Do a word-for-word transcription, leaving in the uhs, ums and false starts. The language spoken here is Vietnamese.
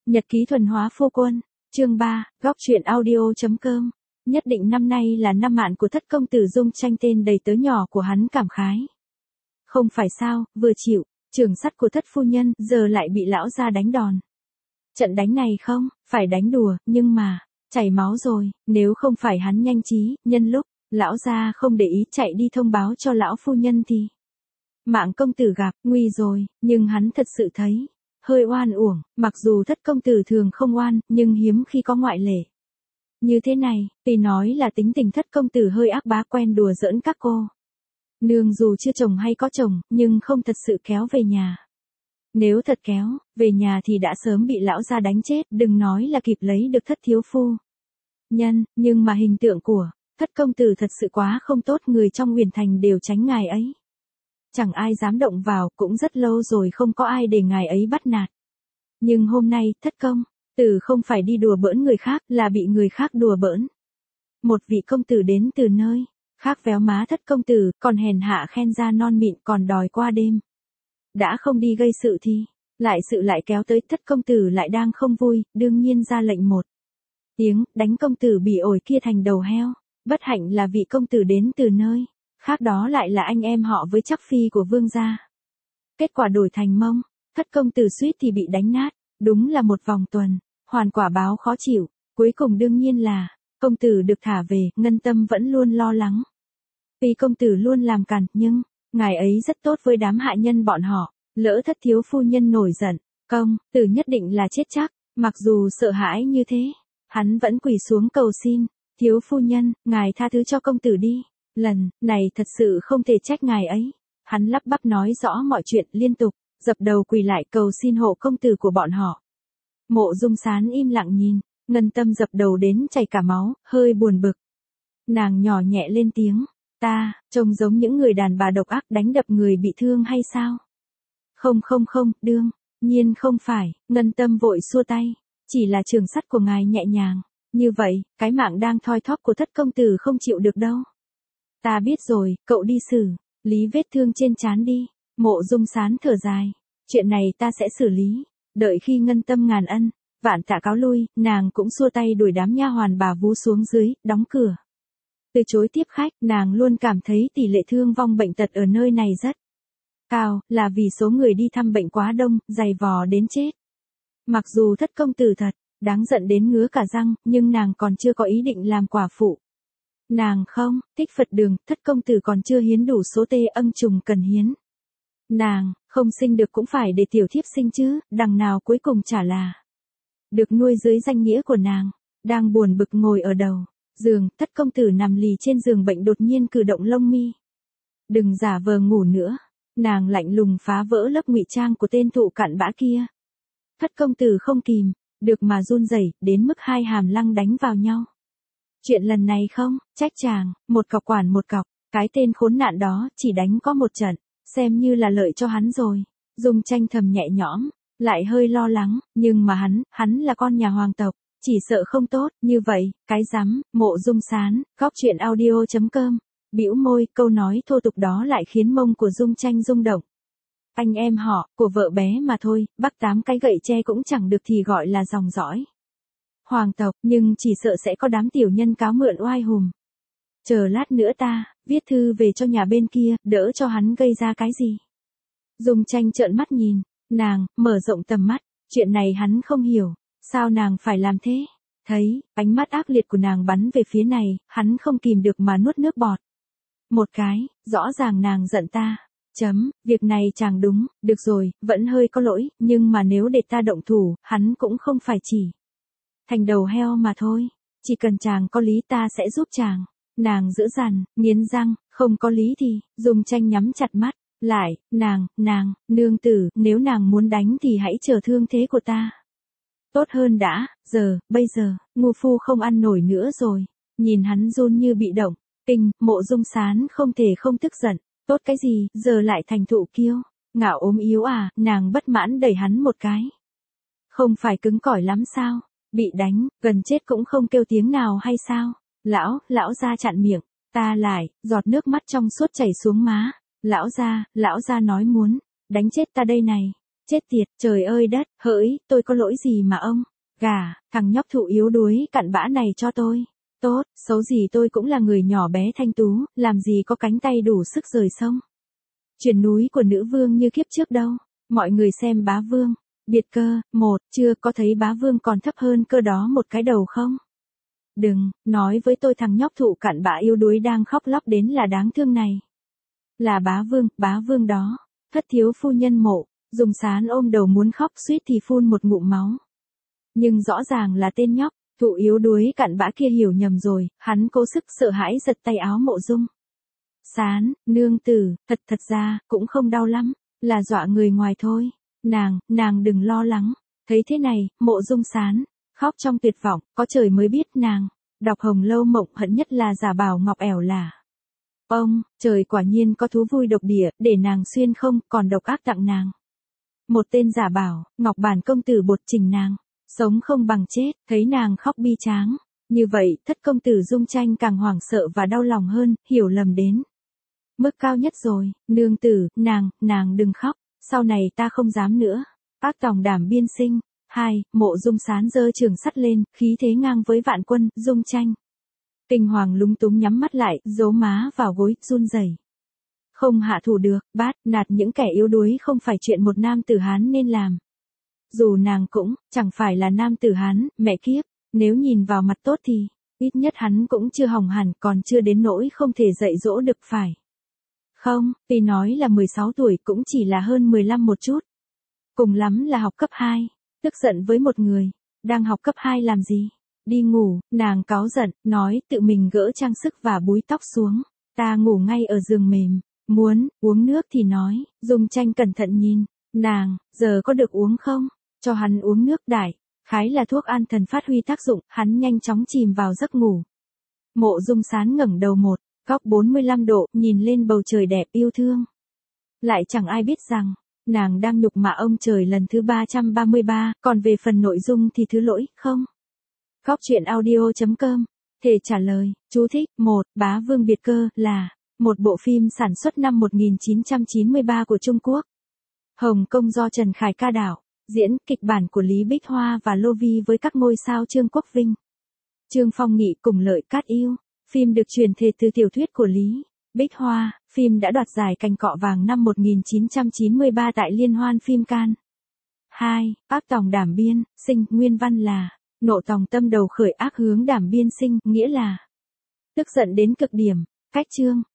Nhật ký thuần hóa phu quân, chương ba, góc truyện audio chấm com. Nhất định năm nay là năm mạn của thất công tử Dung Tranh, tên đầy tớ nhỏ của hắn cảm khái. Không phải sao, vừa chịu, trường sắt của thất phu nhân giờ lại bị lão gia đánh đòn. Trận đánh này không, phải đánh đùa, nhưng mà, chảy máu rồi, nếu không phải hắn nhanh trí, nhân lúc, lão gia không để ý chạy đi thông báo cho lão phu nhân thì. Mạng công tử gặp, nguy rồi, nhưng hắn thật sự thấy hơi oan uổng, mặc dù thất công tử thường không oan, nhưng hiếm khi có ngoại lệ. Như thế này, tuy nói là tính tình thất công tử hơi ác bá, quen đùa giỡn các cô nương dù chưa chồng hay có chồng, nhưng không thật sự kéo về nhà. Nếu thật kéo về nhà thì đã sớm bị lão gia đánh chết, đừng nói là kịp lấy được thất thiếu phu nhân, nhưng mà hình tượng của thất công tử thật sự quá không tốt, người trong Uyển Thành đều tránh ngài ấy. Chẳng ai dám động vào, cũng rất lâu rồi không có ai để ngài ấy bắt nạt. Nhưng hôm nay, thất công tử không phải đi đùa bỡn người khác, là bị người khác đùa bỡn. Một vị công tử đến từ nơi khác véo má thất công tử, còn hèn hạ khen da non mịn, còn đòi qua đêm. Đã không đi gây sự thì, lại sự lại kéo tới, thất công tử lại đang không vui, đương nhiên ra lệnh một tiếng, đánh công tử bị ổi kia thành đầu heo. Bất hạnh là vị công tử đến từ nơi khác đó lại là anh em họ với chắc phi của vương gia. Kết quả đổi thành mông, thất công tử suýt thì bị đánh nát, đúng là một vòng tuần, hoàn quả báo khó chịu, cuối cùng đương nhiên là, công tử được thả về, Ngân Tâm vẫn luôn lo lắng. Tuy công tử luôn làm cản, nhưng, ngài ấy rất tốt với đám hạ nhân bọn họ, lỡ thất thiếu phu nhân nổi giận, công tử nhất định là chết chắc, mặc dù sợ hãi như thế, hắn vẫn quỳ xuống cầu xin, thiếu phu nhân, ngài tha thứ cho công tử đi. Lần này thật sự không thể trách ngài ấy. Hắn lắp bắp nói rõ mọi chuyện, liên tục dập đầu quỳ lại cầu xin hộ công tử của bọn họ. Mộ Dung Sán im lặng nhìn, Ngân Tâm dập đầu đến chảy cả máu, hơi buồn bực. Nàng nhỏ nhẹ lên tiếng, ta trông giống những người đàn bà độc ác đánh đập người bị thương hay sao? Không không không, đương nhiên không phải. Ngân Tâm vội xua tay, chỉ là trường sắt của ngài nhẹ nhàng như vậy, cái mạng đang thoi thóp của thất công tử không chịu được đâu. Ta biết rồi, cậu đi xử lý vết thương trên trán đi. Mộ Dung Sán thở dài, chuyện này ta sẽ xử lý. Đợi khi Ngân Tâm ngàn ân vạn tạ cáo lui, nàng cũng xua tay đuổi đám nha hoàn bà vú xuống dưới, đóng cửa. Từ chối tiếp khách, nàng luôn cảm thấy tỷ lệ thương vong bệnh tật ở nơi này rất cao, là vì số người đi thăm bệnh quá đông, dày vò đến chết. Mặc dù thất công tử thật đáng giận đến ngứa cả răng, nhưng nàng còn chưa có ý định làm quả phụ. Nàng không thích Phật đường, thất công tử còn chưa hiến đủ số tê âng trùng cần hiến. Nàng không sinh được cũng phải để tiểu thiếp sinh chứ, đằng nào cuối cùng chả là được nuôi dưới danh nghĩa của nàng. Đang buồn bực ngồi ở đầu giường, thất công tử nằm lì trên giường bệnh đột nhiên cử động lông mi. Đừng giả vờ ngủ nữa. Nàng lạnh lùng phá vỡ lớp ngụy trang của tên thụ cặn bã kia. Thất công tử không kìm được mà run rẩy đến mức hai hàm răng đánh vào nhau. Chuyện lần này không trách chàng, một cọc quản một cọc, cái tên khốn nạn đó chỉ đánh có một trận, xem như là lợi cho hắn rồi. Dung Tranh thầm nhẹ nhõm, lại hơi lo lắng, nhưng mà hắn, hắn là con nhà hoàng tộc, chỉ sợ không tốt, như vậy, cái rắm. Mộ Dung Sán, góc truyện audio chấm com, bĩu môi, câu nói thô tục đó lại khiến mông của Dung Tranh rung động. Anh em họ của vợ bé mà thôi, bắc tám cái gậy tre cũng chẳng được thì gọi là dòng dõi hoàng tộc, nhưng chỉ sợ sẽ có đám tiểu nhân cáo mượn oai hùm. Chờ lát nữa ta viết thư về cho nhà bên kia, đỡ cho hắn gây ra cái gì. Dung Tranh trợn mắt nhìn, nàng mở rộng tầm mắt, chuyện này hắn không hiểu, sao nàng phải làm thế? Thấy ánh mắt ác liệt của nàng bắn về phía này, hắn không kìm được mà nuốt nước bọt. Một cái, rõ ràng nàng giận ta. Chấm, việc này chàng đúng, được rồi, vẫn hơi có lỗi, nhưng mà nếu để ta động thủ, hắn cũng không phải chỉ thành đầu heo mà thôi. Chỉ cần chàng có lý ta sẽ giúp chàng. Nàng giữ dằn, nghiến răng, không có lý thì, Dung Tranh nhắm chặt mắt, lại, nàng, nàng, nương tử, nếu nàng muốn đánh thì hãy chờ thương thế của ta tốt hơn đã, giờ, bây giờ, ngu phu không ăn nổi nữa rồi. Nhìn hắn run như bị động, kinh, Mộ Dung Sán không thể không tức giận. Tốt cái gì, giờ lại thành thụ kiêu ngạo ốm yếu à? Nàng bất mãn đẩy hắn một cái. Không phải cứng cỏi lắm sao? Bị đánh, gần chết cũng không kêu tiếng nào hay sao? Lão, lão gia chặn miệng, ta lại, giọt nước mắt trong suốt chảy xuống má. Lão gia, lão gia nói muốn đánh chết ta đây này. Chết tiệt, trời ơi đất, hỡi, tôi có lỗi gì mà ông? Gà, thằng nhóc thụ yếu đuối cặn bã này cho tôi. Tốt, xấu gì tôi cũng là người nhỏ bé thanh tú, làm gì có cánh tay đủ sức rời sông. Chuyển núi của nữ vương như kiếp trước đâu. Mọi người xem bá vương. Biệt cơ, một, chưa có thấy bá vương còn thấp hơn cơ đó một cái đầu không? Đừng, nói với tôi thằng nhóc thụ cặn bã yếu đuối đang khóc lóc đến là đáng thương này. Là bá vương, bá vương đó. Thất thiếu phu nhân Mộ, Dung Sán ôm đầu muốn khóc suýt thì phun một ngụm máu. Nhưng rõ ràng là tên nhóc, thụ yếu đuối cặn bã kia hiểu nhầm rồi, hắn cố sức sợ hãi giật tay áo Mộ Dung Sán, nương tử, thật thật ra, cũng không đau lắm, là dọa người ngoài thôi. Nàng, nàng đừng lo lắng. Thấy thế này, Mộ Dung Sán khóc trong tuyệt vọng, có trời mới biết nàng đọc Hồng Lâu Mộng hận nhất là giả bảo ngọc ẻo là. Ông, trời quả nhiên có thú vui độc địa, để nàng xuyên không, còn độc ác tặng nàng. Một tên giả bảo, ngọc bản công tử bột trình nàng, sống không bằng chết, thấy nàng khóc bi tráng. Như vậy, thất công tử Dung Tranh càng hoảng sợ và đau lòng hơn, hiểu lầm đến mức cao nhất rồi. Nương tử, nàng, nàng đừng khóc, sau này ta không dám nữa. Ác tòng đảm biên sinh. Hai, Mộ Dung Sán giơ trường sắt lên, khí thế ngang với vạn quân. Dung Tranh kinh hoàng lúng túng nhắm mắt lại, giấu má vào gối, run rẩy. Không hạ thủ được, bát, nạt những kẻ yếu đuối không phải chuyện một nam tử Hán nên làm. Dù nàng cũng, chẳng phải là nam tử Hán, mẹ kiếp, nếu nhìn vào mặt tốt thì, ít nhất hắn cũng chưa hỏng hẳn, còn chưa đến nỗi không thể dạy dỗ được phải. Không, tuy nói là mười sáu tuổi cũng chỉ là hơn mười lăm một chút. Cùng lắm là học cấp hai, tức giận với một người, đang học cấp hai làm gì? Đi ngủ, nàng cáu giận, nói tự mình gỡ trang sức và búi tóc xuống. Ta ngủ ngay ở giường mềm, muốn, uống nước thì nói. Dung Tranh cẩn thận nhìn, nàng, giờ có được uống không? Cho hắn uống nước đại, khái là thuốc an thần phát huy tác dụng, hắn nhanh chóng chìm vào giấc ngủ. Mộ Dung Sán ngẩng đầu một, góc bốn mươi lăm độ, nhìn lên bầu trời đẹp yêu thương. Lại chẳng ai biết rằng, nàng đang nhục mạ ông trời lần thứ ba trăm ba mươi ba, còn về phần nội dung thì thứ lỗi, không. Góc truyện audio chấm com, thể trả lời, chú thích, một, Bá Vương Biệt Cơ, là một bộ phim sản xuất năm một nghìn chín trăm chín mươi ba của Trung Quốc. Hồng Kông do Trần Khải ca đạo, diễn, kịch bản của Lý Bích Hoa và Lô Vi với các ngôi sao Trương Quốc Vinh, Trương Phong Nghị cùng Lợi Cát Yêu. Phim được truyền thể từ tiểu thuyết của Lý Bích Hoa, phim đã đoạt giải Cành Cọ Vàng năm một nghìn chín trăm chín mươi ba tại Liên hoan phim Cannes. hai. Ác tòng đảm biên, sinh, nguyên văn là, nộ tòng tâm đầu khởi ác hướng đảm biên sinh, nghĩa là tức giận đến cực điểm. Cách chương,